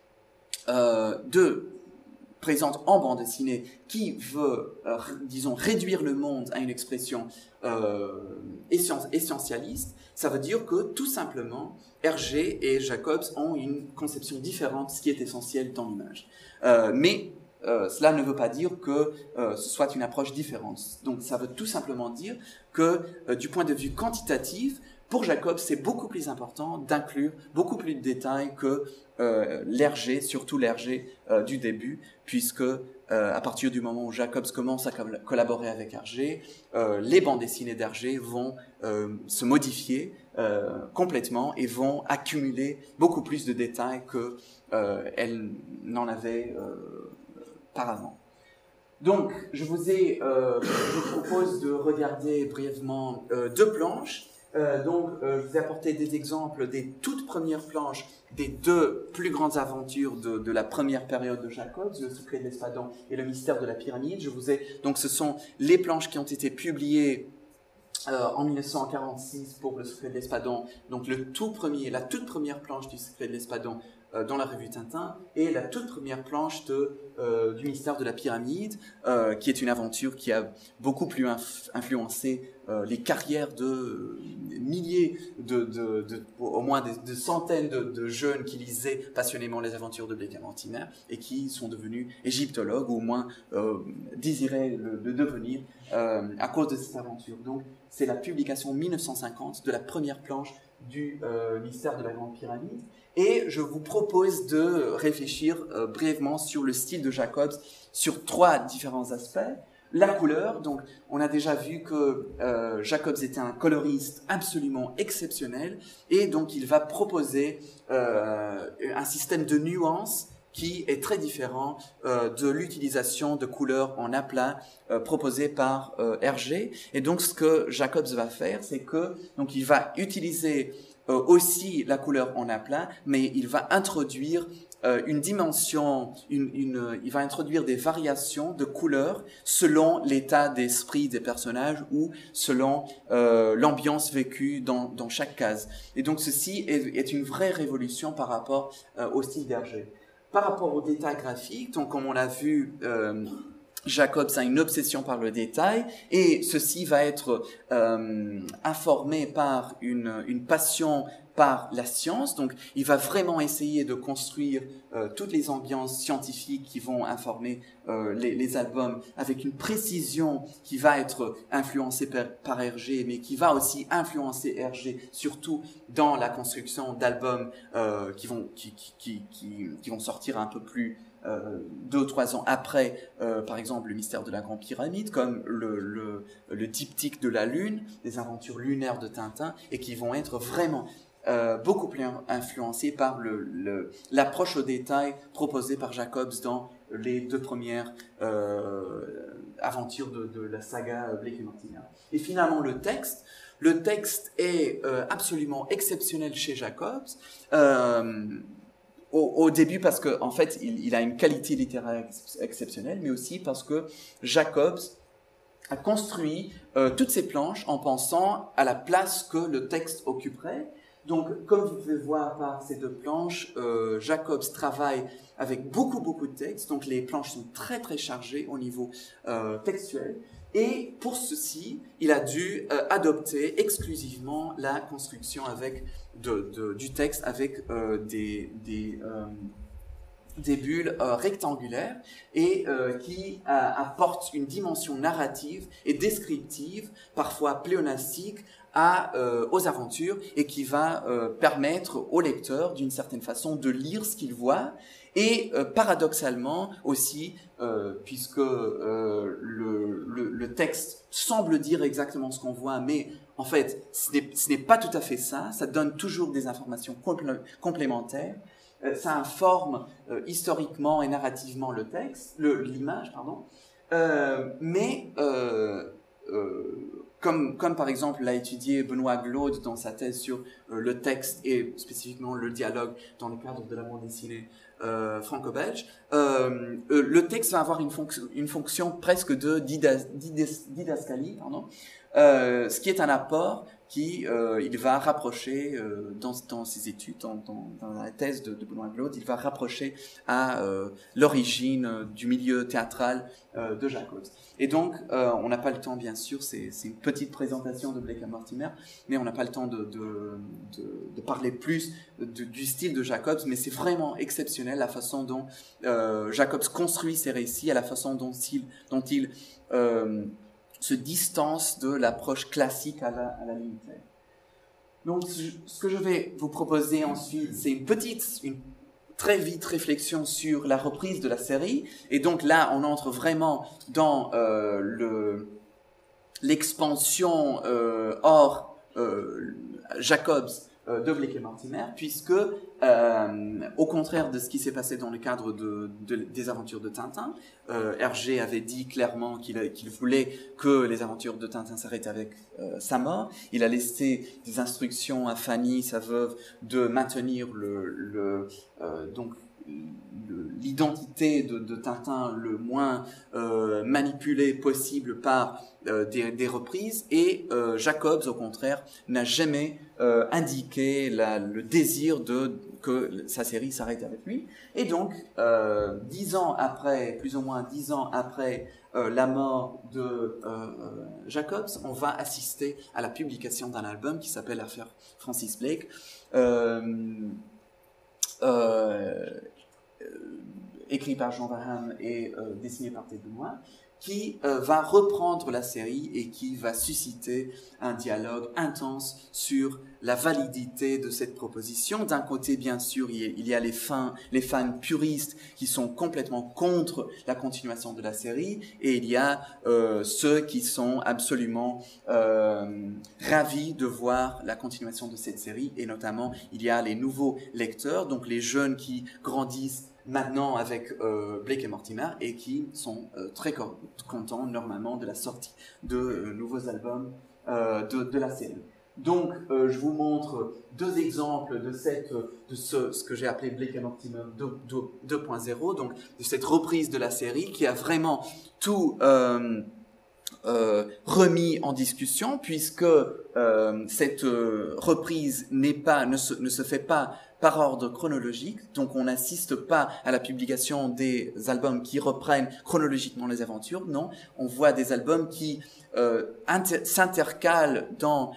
euh, de présente en bande dessinée, qui veut, euh, disons, réduire le monde à une expression euh, essentialiste, ça veut dire que tout simplement Hergé et Jacobs ont une conception différente de ce qui est essentiel dans l'image. Euh, mais euh, cela ne veut pas dire que euh, ce soit une approche différente. Donc ça veut tout simplement dire que euh, du point de vue quantitatif, pour Jacobs, c'est beaucoup plus important d'inclure beaucoup plus de détails que euh, l'Hergé, surtout l'Hergé euh, du début, puisque euh, à partir du moment où Jacobs commence à co- collaborer avec Hergé, euh, les bandes dessinées d'Hergé vont euh, se modifier euh, complètement et vont accumuler beaucoup plus de détails que euh, elles n'en avaient euh, par avant. Donc, je vous ai, euh, je vous propose de regarder brièvement euh, deux planches. Euh, donc, euh, je vous ai apporté des exemples des toutes premières planches des deux plus grandes aventures de, de la première période de Jacobs, Le secret de l'Espadon et Le mystère de la pyramide. Je vous ai, donc, ce sont les planches qui ont été publiées euh, en mille neuf cent quarante-six pour Le secret de l'Espadon. Donc, le tout premier, la toute première planche du secret de l'Espadon euh, dans la revue Tintin et la toute première planche de, euh, du mystère de la pyramide, euh, qui est une aventure qui a beaucoup plus inf- influencé Euh, les carrières de euh, milliers, de, de, de, au moins des, de centaines de, de jeunes qui lisaient passionnément les aventures de Blake et Mortimer et qui sont devenus égyptologues, ou au moins euh, désiraient le, le devenir euh, à cause de cette aventure. Donc, c'est la publication en mille neuf cent cinquante de la première planche du euh, mystère de la Grande Pyramide. Et je vous propose de réfléchir euh, brièvement sur le style de Jacobs sur trois différents aspects. La couleur, donc on a déjà vu que euh, Jacobs était un coloriste absolument exceptionnel et donc il va proposer euh, un système de nuances qui est très différent euh, de l'utilisation de couleurs en aplat euh, proposée par euh, Hergé. Et donc ce que Jacobs va faire, c'est que donc il va utiliser euh, aussi la couleur en aplat, mais il va introduire Euh, une dimension, une, une, il va introduire des variations de couleurs selon l'état d'esprit des personnages ou selon euh, l'ambiance vécue dans, dans chaque case. Et donc ceci est, est une vraie révolution par rapport euh, au style d'Hergé. Par rapport aux détails graphiques, donc comme on l'a vu, euh, Jacobs a une obsession par le détail et ceci va être euh, informé par une, une passion par la science. Donc il va vraiment essayer de construire euh, toutes les ambiances scientifiques qui vont informer euh, les, les albums avec une précision qui va être influencée par, par Hergé, mais qui va aussi influencer Hergé surtout dans la construction d'albums euh, qui vont qui, qui, qui, qui vont sortir un peu plus Euh, deux ou trois ans après, euh, par exemple, le mystère de la Grande Pyramide, comme le, le, le diptyque de la Lune, les aventures lunaires de Tintin, et qui vont être vraiment euh, beaucoup plus influencés par le, le, l'approche au détail proposée par Jacobs dans les deux premières euh, aventures de, de la saga Blake et Mortimer. Et finalement, le texte. Le texte est euh, absolument exceptionnel chez Jacobs. Euh, Au, au début parce que en fait il, il a une qualité littéraire ex- exceptionnelle, mais aussi parce que Jacobs a construit euh, toutes ces planches en pensant à la place que le texte occuperait. Donc comme vous pouvez voir par ces deux planches, euh, Jacobs travaille avec beaucoup beaucoup de textes, donc les planches sont très très chargées au niveau euh, textuel. Et pour ceci, il a dû euh, adopter exclusivement la construction avec de, de, du texte avec euh, des, des, euh, des bulles euh, rectangulaires et euh, qui euh, apportent une dimension narrative et descriptive, parfois pléonastique, à, euh, aux aventures et qui va euh, permettre au lecteur, d'une certaine façon, de lire ce qu'il voit. Et euh, paradoxalement aussi, euh, puisque euh, le, le, le texte semble dire exactement ce qu'on voit, mais en fait, ce n'est, ce n'est pas tout à fait ça, ça donne toujours des informations complé- complémentaires, euh, ça informe euh, historiquement et narrativement le texte, le, l'image, pardon, euh, mais euh, euh, comme, comme par exemple l'a étudié Benoît Glaude dans sa thèse sur euh, le texte et spécifiquement le dialogue dans le cadre de la bande dessinée Euh, franco-belge, euh, euh, le texte va avoir une, fonc- une fonction presque de didas- didas- didascalie, pardon, euh, ce qui est un apport qui euh, il va rapprocher euh, dans, dans ses études, dans, dans, dans la thèse de, de Benoît Glaude, il va rapprocher à euh, l'origine euh, du milieu théâtral euh, de Jacobs. Et donc, euh, on n'a pas le temps, bien sûr, c'est, c'est une petite présentation de Blake et Mortimer, mais on n'a pas le temps de, de, de, de parler plus de, du style de Jacobs, mais c'est vraiment exceptionnel la façon dont euh, Jacobs construit ses récits, à la façon dont il, dont il euh, se distance de l'approche classique à la, à la ligne claire. Donc, ce que je vais vous proposer ensuite, c'est une petite, une très vite réflexion sur la reprise de la série. Et donc là, on entre vraiment dans euh, le, l'expansion euh, hors euh, Jacobs euh, de Blake et Mortimer, puisque, euh, au contraire de ce qui s'est passé dans le cadre de, de, des aventures de Tintin, euh, Hergé avait dit clairement qu'il, a, qu'il voulait que les aventures de Tintin s'arrêtent avec euh, sa mort. Il a laissé des instructions à Fanny, sa veuve, de maintenir le, le euh, donc le, l'identité de, de Tintin le moins euh, manipulée possible par euh, des, des reprises, et euh, Jacobs, au contraire, n'a jamais euh, indiqué la, le désir de que sa série s'arrête avec lui. Et donc, euh, dix ans après, plus ou moins dix ans après euh, la mort de euh, Jacobs, on va assister à la publication d'un album qui s'appelle L'affaire Francis Blake, euh, euh, écrit par Jean Varham et euh, dessiné par Ted Benoît, qui euh, va reprendre la série et qui va susciter un dialogue intense sur la validité de cette proposition. D'un côté, bien sûr, il y a les fans, les fans puristes qui sont complètement contre la continuation de la série, et il y a euh, ceux qui sont absolument euh, ravis de voir la continuation de cette série, et notamment, il y a les nouveaux lecteurs, donc les jeunes qui grandissent maintenant avec euh, Blake et Mortimer, et qui sont euh, très co- contents normalement de la sortie de euh, nouveaux albums euh, de, de la série. Donc, euh, je vous montre deux exemples de, cette, de ce, ce que j'ai appelé Blake et Mortimer deux point zéro, donc de cette reprise de la série qui a vraiment tout euh, euh, remis en discussion, puisque euh, cette euh, reprise n'est pas, ne, se, ne se fait pas par ordre chronologique, donc on n'assiste pas à la publication des albums qui reprennent chronologiquement les aventures, non, on voit des albums qui euh, inter- s'intercalent dans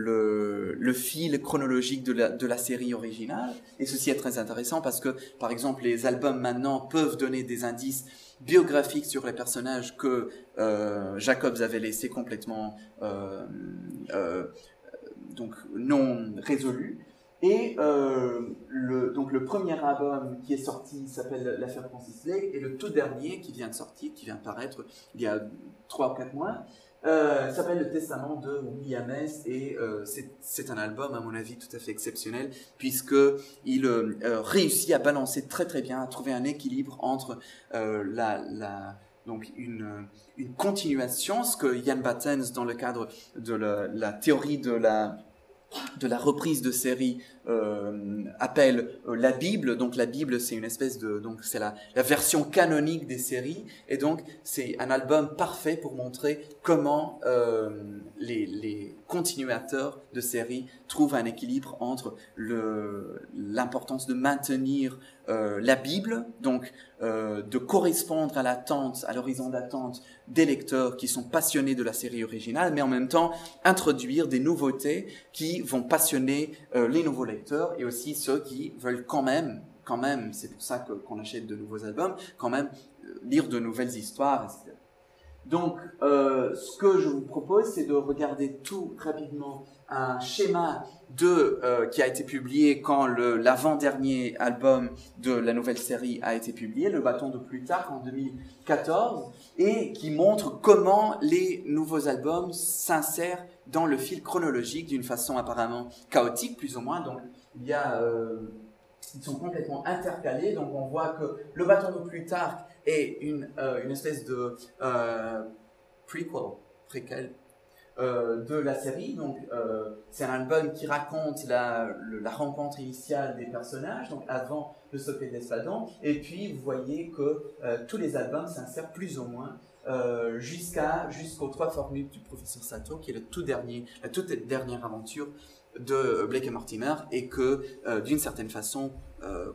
le, le fil chronologique de la, de la série originale, et ceci est très intéressant parce que, par exemple, les albums maintenant peuvent donner des indices biographiques sur les personnages que euh, Jacobs avait laissés complètement euh, euh, donc non résolus. Et euh, le, donc le premier album qui est sorti s'appelle L'affaire Francis Blake, et le tout dernier qui vient de sortir, qui vient de paraître il y a trois ou quatre mois, euh, s'appelle Le Testament de William S. Et euh, c'est, c'est un album, à mon avis, tout à fait exceptionnel, puisqu'il euh, euh, réussit à balancer très très bien, à trouver un équilibre entre euh, la... la donc une, une continuation, ce que Ian Battens, dans le cadre de la, la théorie de la... de la reprise de série euh, appelle euh, la Bible. Donc la Bible, c'est une espèce de, donc c'est la, la version canonique des séries, et donc c'est un album parfait pour montrer comment euh, les, les continuateurs de séries trouvent un équilibre entre le, l'importance de maintenir euh, la Bible, donc euh, de correspondre à l'attente, à l'horizon d'attente des lecteurs qui sont passionnés de la série originale, mais en même temps introduire des nouveautés qui vont passionner euh, les nouveaux lecteurs et aussi ceux qui veulent quand même, quand même, c'est pour ça que, qu'on achète de nouveaux albums, quand même euh, lire de nouvelles histoires, et cetera. Donc, euh, ce que je vous propose, c'est de regarder tout rapidement un schéma de, euh, qui a été publié quand le, l'avant-dernier album de la nouvelle série a été publié, Le Bâton de Plutarque, en deux mille quatorze, et qui montre comment les nouveaux albums s'insèrent dans le fil chronologique d'une façon apparemment chaotique, plus ou moins. Donc, il y a... Euh, ils sont complètement intercalés, donc on voit que Le Bâton de Plutarque est une, euh, une espèce de euh, prequel, préquel euh, de la série. Donc euh, c'est un album qui raconte la, le, la rencontre initiale des personnages, donc avant le secret d'Espadon. Et puis vous voyez que euh, tous les albums s'insèrent plus ou moins euh, jusqu'à jusqu'aux trois formules du professeur Sato, qui est le tout dernier, la toute dernière aventure de Blake et Mortimer, et que euh, d'une certaine façon euh,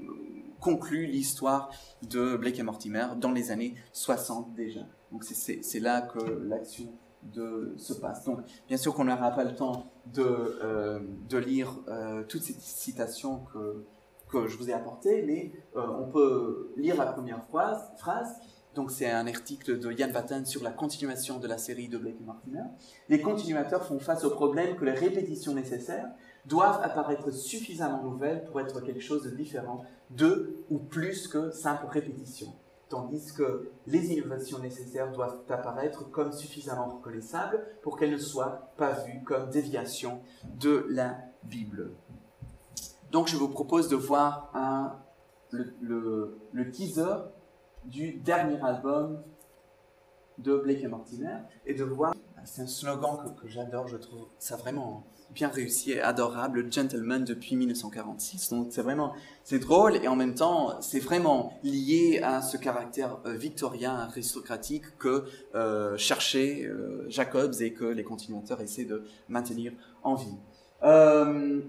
conclut l'histoire de Blake et Mortimer dans les années soixante déjà. Donc c'est, c'est, c'est là que l'action de, se passe. Donc bien sûr qu'on n'aura pas le temps de, euh, de lire euh, toutes ces citations que, que je vous ai apportées, mais euh, on peut lire la première phrase, phrase. Donc c'est un article de Ian Batten sur la continuation de la série de Blake et Mortimer. Les continuateurs font face au problème que les répétitions nécessaires doivent apparaître suffisamment nouvelles pour être quelque chose de différent de ou plus que simple répétition, tandis que les innovations nécessaires doivent apparaître comme suffisamment reconnaissables pour qu'elles ne soient pas vues comme déviations de la Bible. Donc je vous propose de voir un, le, le, le teaser du dernier album de Blake et Mortimer, et de voir, c'est un slogan que, que j'adore, je trouve ça vraiment bien réussi et adorable, Gentleman depuis dix-neuf cent quarante-six. Donc c'est vraiment, c'est drôle, et en même temps c'est vraiment lié à ce caractère euh, victorien, aristocratique que euh, cherchait euh, Jacobs et que les continuateurs essaient de maintenir en vie. Euh,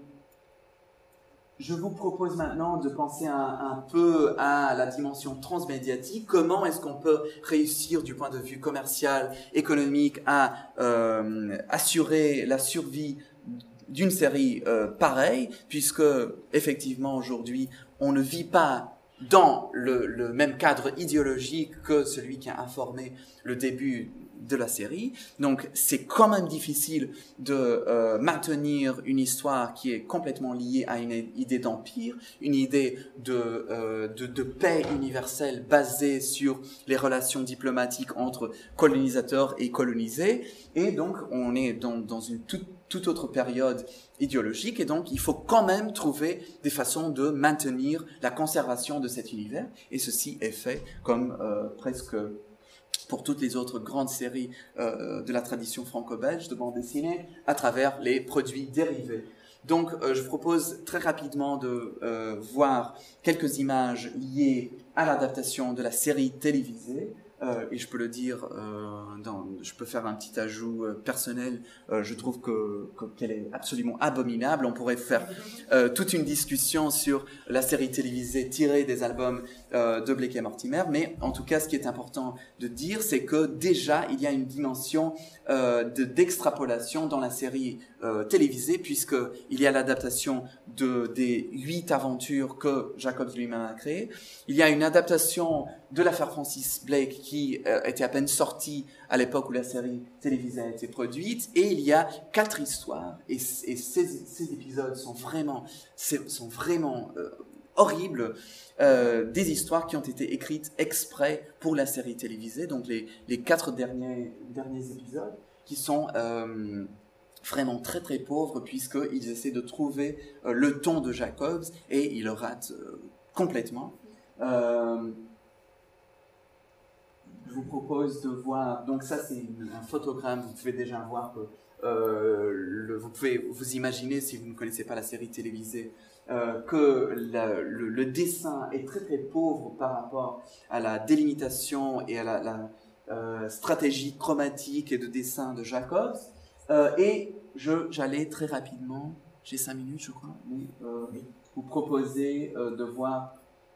Je vous propose maintenant de penser un, un peu à la dimension transmédiatique. Comment est-ce qu'on peut réussir du point de vue commercial, économique, à euh, assurer la survie d'une série euh, pareille, puisque effectivement aujourd'hui on ne vit pas dans le, le même cadre idéologique que celui qui a informé le début de la série. Donc c'est quand même difficile de euh, maintenir une histoire qui est complètement liée à une idée d'empire, une idée de, euh, de, de paix universelle basée sur les relations diplomatiques entre colonisateurs et colonisés. Et donc on est dans, dans une toute, toute autre période idéologique, et donc il faut quand même trouver des façons de maintenir la conservation de cet univers, et ceci est fait comme euh, presque pour toutes les autres grandes séries euh, de la tradition franco-belge de bande dessinée, à travers les produits dérivés. Donc euh, je vous propose très rapidement de euh, voir quelques images liées à l'adaptation de la série télévisée. Euh, et je peux le dire, euh, dans, je peux faire un petit ajout euh, personnel, euh, je trouve que, que, qu'elle est absolument abominable. On pourrait faire euh, toute une discussion sur la série télévisée tirée des albums euh, de Blake et Mortimer, mais en tout cas ce qui est important de dire, c'est que déjà il y a une dimension euh, de, d'extrapolation dans la série euh, télévisée, puisqu'il y a l'adaptation de, des huit aventures que Jacobs lui-même a créées. Il y a une adaptation de l'affaire Francis Blake qui euh, était à peine sortie à l'époque où la série télévisée a été produite, et il y a quatre histoires, et, et ces, ces épisodes sont vraiment, sont vraiment euh, horribles, euh, des histoires qui ont été écrites exprès pour la série télévisée, donc les, les quatre derniers, derniers épisodes qui sont euh, vraiment très très pauvres, puisqu'ils essaient de trouver euh, le ton de Jacobs, et ils le ratent euh, complètement. Euh, Je vous propose de voir, donc ça c'est une, un photogramme, vous pouvez déjà voir que euh, le, vous pouvez vous imaginer, si vous ne connaissez pas la série télévisée, euh, que la, le, le dessin est très très pauvre par rapport à la délimitation et à la, la euh, stratégie chromatique et de dessin de Jacobs. Euh, et je, j'allais très rapidement, j'ai cinq minutes je crois, mais, euh, vous proposer euh, de voir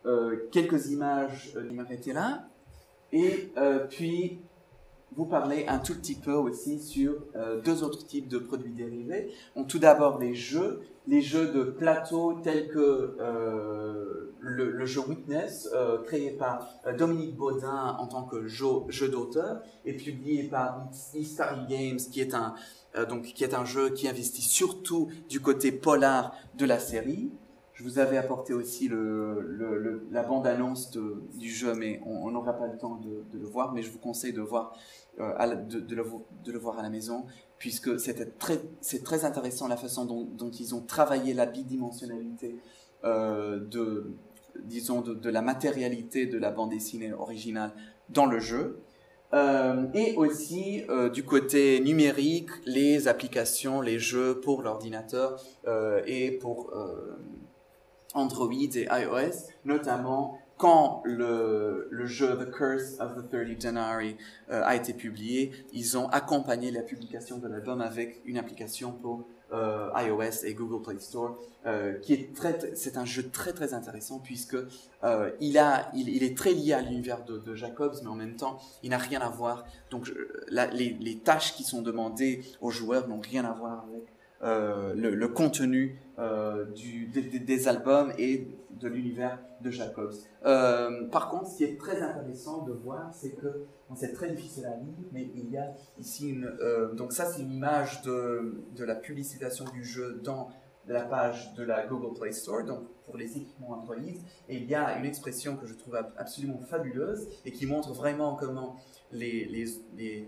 euh, quelques images euh, qui m'arrêtaient là, et euh, puis vous parler un tout petit peu aussi sur euh, deux autres types de produits dérivés. Donc, tout d'abord les jeux, les jeux de plateau tels que euh, le, le jeu Witness, euh, créé par euh, Dominique Baudin en tant que jeu, jeu d'auteur, et publié par E-Starry Games, qui est un euh, donc qui est un jeu qui investit surtout du côté polar de la série. Je vous avais apporté aussi le, le, le, la bande-annonce de, du jeu, mais on n'aura pas le temps de, de le voir, mais je vous conseille de, voir, euh, à la, de, de, le, de le voir à la maison, puisque c'était très, c'est très intéressant la façon dont, dont ils ont travaillé la bidimensionnalité euh, de, disons, de, de la matérialité de la bande dessinée originale dans le jeu. Euh, et aussi euh, du côté numérique, les applications, les jeux pour l'ordinateur euh, et pour euh, Android et iOS, notamment quand le, le jeu The Curse of the thirty Denarii euh, a été publié, ils ont accompagné la publication de l'album avec une application pour euh, iOS et Google Play Store, euh, qui est très, c'est un jeu très très intéressant puisque euh, il a, il, il est très lié à l'univers de, de Jacobs, mais en même temps, il n'a rien à voir. Donc, la, les, les tâches qui sont demandées aux joueurs n'ont rien à voir avec euh, le, le contenu euh, du, des, des albums et de l'univers de Jacobs. Euh, par contre, ce qui est très intéressant de voir, c'est que bon, c'est très difficile à lire, mais il y a ici une. Euh, donc ça, c'est une image de, de la publicitation du jeu dans la page de la Google Play Store, donc pour les équipements Android. Et il y a une expression que je trouve absolument fabuleuse et qui montre vraiment comment les, les, les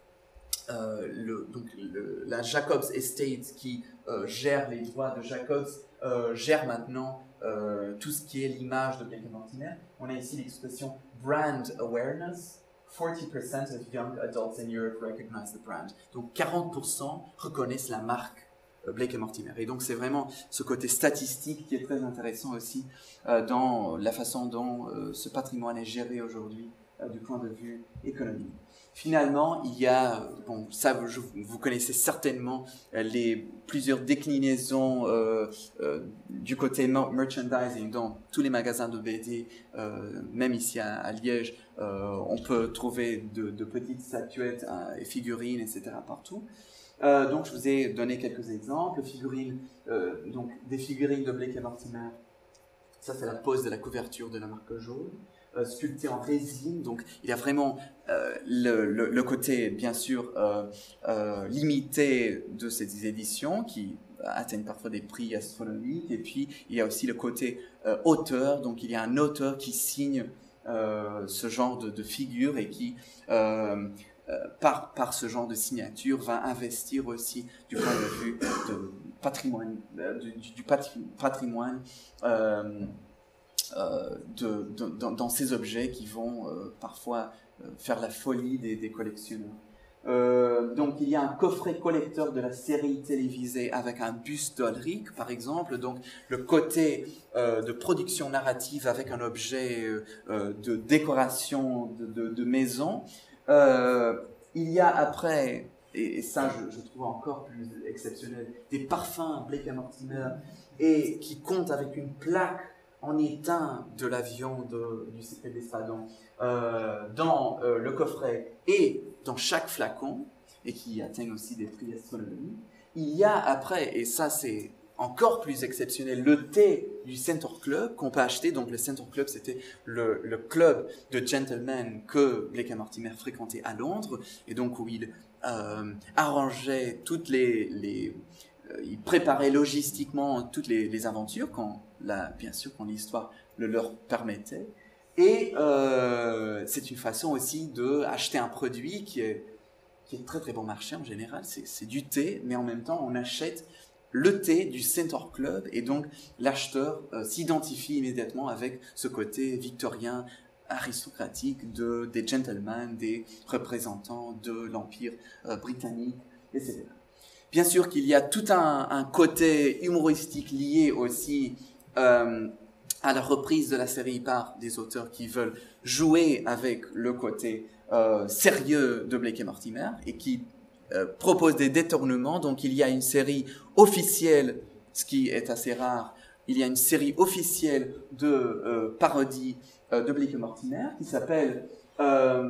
euh, le, donc le, la Jacobs Estate qui euh, gère les droits de Jacobs euh, gère maintenant euh, tout ce qui est l'image de Blake et Mortimer. On a ici l'expression brand awareness. forty percent of young adults in Europe recognize the brand. Donc quarante pour cent reconnaissent la marque euh, Blake et Mortimer. Et donc c'est vraiment ce côté statistique qui est très intéressant aussi euh, dans la façon dont euh, ce patrimoine est géré aujourd'hui euh, du point de vue économique. Finalement, il y a, bon, ça je, vous connaissez certainement les plusieurs déclinaisons euh, euh, du côté merchandising dans tous les magasins de B D, euh, même ici à, à Liège, euh, on peut trouver de, de petites statuettes euh, et figurines, et cetera partout. Euh, donc, je vous ai donné quelques exemples. Figurines, euh, donc des figurines de Blake et Mortimer. Ça, c'est la pose de la couverture de la marque jaune. Euh, sculpté en résine, donc il y a vraiment euh, le, le, le côté bien sûr euh, euh, limité de ces éditions qui atteignent parfois des prix astronomiques, et puis il y a aussi le côté euh, auteur, donc il y a un auteur qui signe euh, ce genre de, de figure et qui euh, euh, par, par ce genre de signature va investir aussi du point de vue de patrimoine, euh, du, du patrimoine euh, Euh, de, de, dans, dans ces objets qui vont euh, parfois euh, faire la folie des, des collectionneurs. Euh, donc il y a un coffret collecteur de la série télévisée avec un buste d'Ulrich, par exemple, donc le côté euh, de production narrative avec un objet euh, de décoration de, de, de maison. Euh, il y a après, et, et ça je, je trouve encore plus exceptionnel, des parfums Blake et Mortimer, et qui comptent avec une plaque en étain de l'avion de, du C P d'Espadon euh, dans euh, le coffret et dans chaque flacon, et qui atteignent aussi des prix astronomiques. Il y a après, et ça c'est encore plus exceptionnel, le thé du Centaur Club qu'on peut acheter. Donc le Centaur Club, c'était le, le club de gentlemen que Blake et Mortimer fréquentaient à Londres, et donc où il euh, arrangeait toutes les... les euh, il préparait logistiquement toutes les, les aventures quand Là, bien sûr, quand l'histoire le leur permettait. Et euh, c'est une façon aussi d'acheter un produit qui est, qui est très très bon marché en général. C'est, c'est du thé, mais en même temps, on achète le thé du Centaur Club. Et donc, l'acheteur euh, s'identifie immédiatement avec ce côté victorien, aristocratique de, des gentlemen, des représentants de l'Empire euh, britannique, et cetera. Bien sûr qu'il y a tout un, un côté humoristique lié aussi Euh, à la reprise de la série par des auteurs qui veulent jouer avec le côté euh, sérieux de Blake et Mortimer et qui euh, proposent des détournements. Donc il y a une série officielle, ce qui est assez rare, il y a une série officielle de euh, parodies euh, de Blake et Mortimer qui s'appelle euh,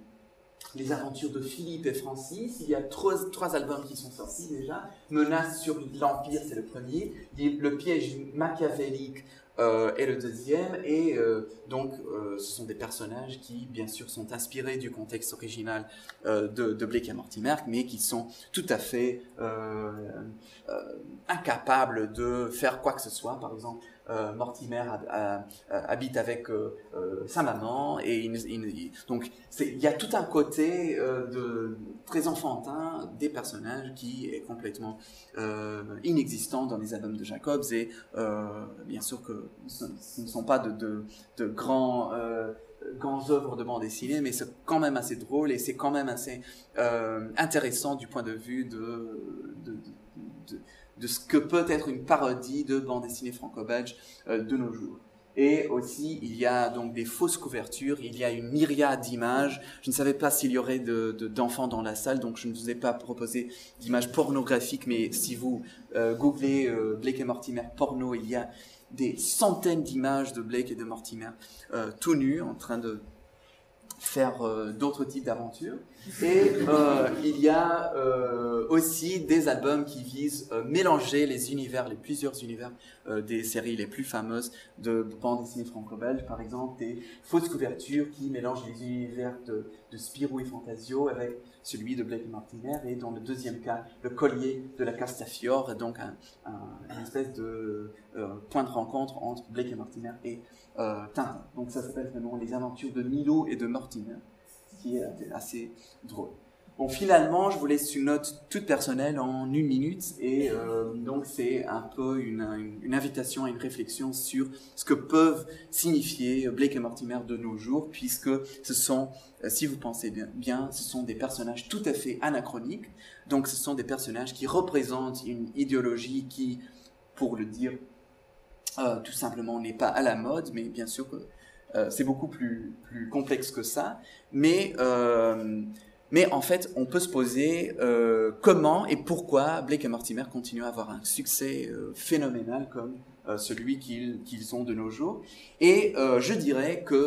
Les aventures de Philippe et Francis. Il y a trois, trois albums qui sont sortis déjà. Menace sur l'Empire, c'est le premier. Le piège machiavélique euh, est le deuxième. Et euh, donc, euh, ce sont des personnages qui, bien sûr, sont inspirés du contexte original euh, de, de Blake et Mortimer, mais qui sont tout à fait euh, euh, incapables de faire quoi que ce soit. Par exemple, Euh, Mortimer a, a, a, habite avec euh, euh, sa maman et il, il, donc il y a tout un côté euh, de, très enfantin des personnages qui est complètement euh, inexistant dans les albums de Jacobs et euh, bien sûr que ce, ce ne sont pas de, de, de grands euh, grandes œuvres de bande dessinée, mais c'est quand même assez drôle et c'est quand même assez euh, intéressant du point de vue de, de, de, de de ce que peut être une parodie de bande dessinée franco-belge euh, de nos jours. Et aussi, il y a donc des fausses couvertures, il y a une myriade d'images. Je ne savais pas s'il y aurait de, de, d'enfants dans la salle, donc je ne vous ai pas proposé d'images pornographiques, mais si vous euh, googlez euh, Blake et Mortimer porno, il y a des centaines d'images de Blake et de Mortimer euh, tout nus, en train de faire euh, d'autres types d'aventures. Et euh, il y a euh, aussi des albums qui visent euh, mélanger les univers, les plusieurs univers euh, des séries les plus fameuses de bande dessinée franco-belge, par exemple des fausses couvertures qui mélangent les univers de, de Spirou et Fantasio avec celui de Blake et Mortimer, et dans le deuxième cas, le collier de la Castafiore, donc un, un, une espèce de euh, point de rencontre entre Blake et Mortimer et euh, Tintin. Donc ça s'appelle vraiment Les aventures de Milo et de Mortimer, ce qui est assez drôle. Bon, finalement, je vous laisse une note toute personnelle en une minute, et euh, donc c'est un peu une, une, une invitation à une réflexion sur ce que peuvent signifier Blake et Mortimer de nos jours, puisque ce sont, si vous pensez bien, bien, ce sont des personnages tout à fait anachroniques, donc ce sont des personnages qui représentent une idéologie qui, pour le dire euh, tout simplement, n'est pas à la mode, mais bien sûr que euh, c'est beaucoup plus, plus complexe que ça, mais... Euh, Mais en fait, on peut se poser euh, comment et pourquoi Blake et Mortimer continuent à avoir un succès euh, phénoménal comme euh, celui qu'ils, qu'ils ont de nos jours. Et euh, je dirais que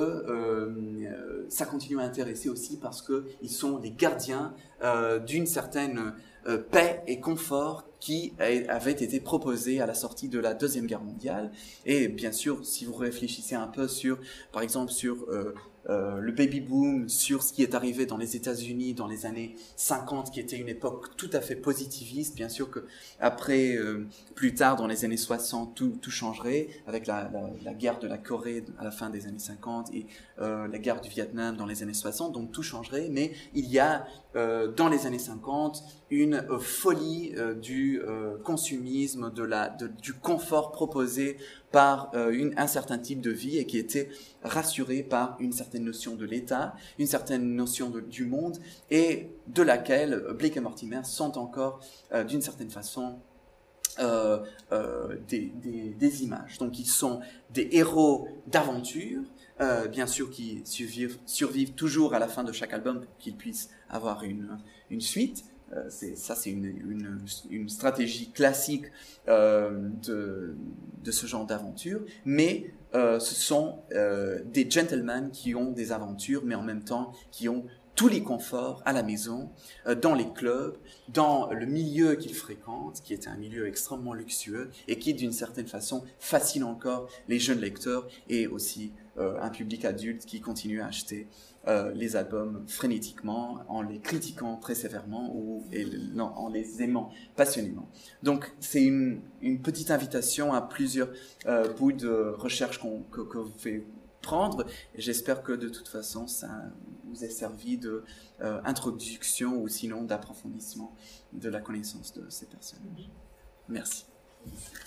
euh, ça continue à intéresser aussi parce qu'ils sont les gardiens euh, d'une certaine euh, paix et confort qui avait été proposé à la sortie de la Deuxième Guerre mondiale. Et bien sûr, si vous réfléchissez un peu sur, par exemple, sur... Euh, Euh, le baby boom, sur ce qui est arrivé dans les États-Unis dans les années cinquante, qui était une époque tout à fait positiviste. Bien sûr que après, euh, plus tard, dans les années soixante, tout, tout changerait avec la, la, la guerre de la Corée à la fin des années cinquante et euh, la guerre du Vietnam dans les années soixante. Donc tout changerait, mais il y a euh, dans les années cinquante une euh, folie euh, du euh, consumisme, de la, de, du confort proposé par euh, une, un certain type de vie et qui était rassuré par une certaine notion de l'État, une certaine notion de, du monde, et de laquelle Blake et Mortimer sont encore, euh, d'une certaine façon, euh, euh, des, des, des images. Donc ils sont des héros d'aventure, euh, bien sûr qui survivent, survivent toujours à la fin de chaque album pour qu'ils puissent avoir une, une suite. Euh, c'est, ça, c'est une, une, une stratégie classique euh, de, de ce genre d'aventure, mais euh, ce sont euh, des gentlemen qui ont des aventures, mais en même temps qui ont tous les conforts à la maison, euh, dans les clubs, dans le milieu qu'ils fréquentent, qui est un milieu extrêmement luxueux et qui, d'une certaine façon, fascine encore les jeunes lecteurs et aussi euh, un public adulte qui continue à acheter Euh, les albums frénétiquement, en les critiquant très sévèrement ou et, non, en les aimant passionnément. Donc c'est une, une petite invitation à plusieurs euh, bouts de recherche qu'on, que, que vous faites prendre, et j'espère que de toute façon ça vous ait servi de euh, introduction ou sinon d'approfondissement de la connaissance de ces personnages. Merci.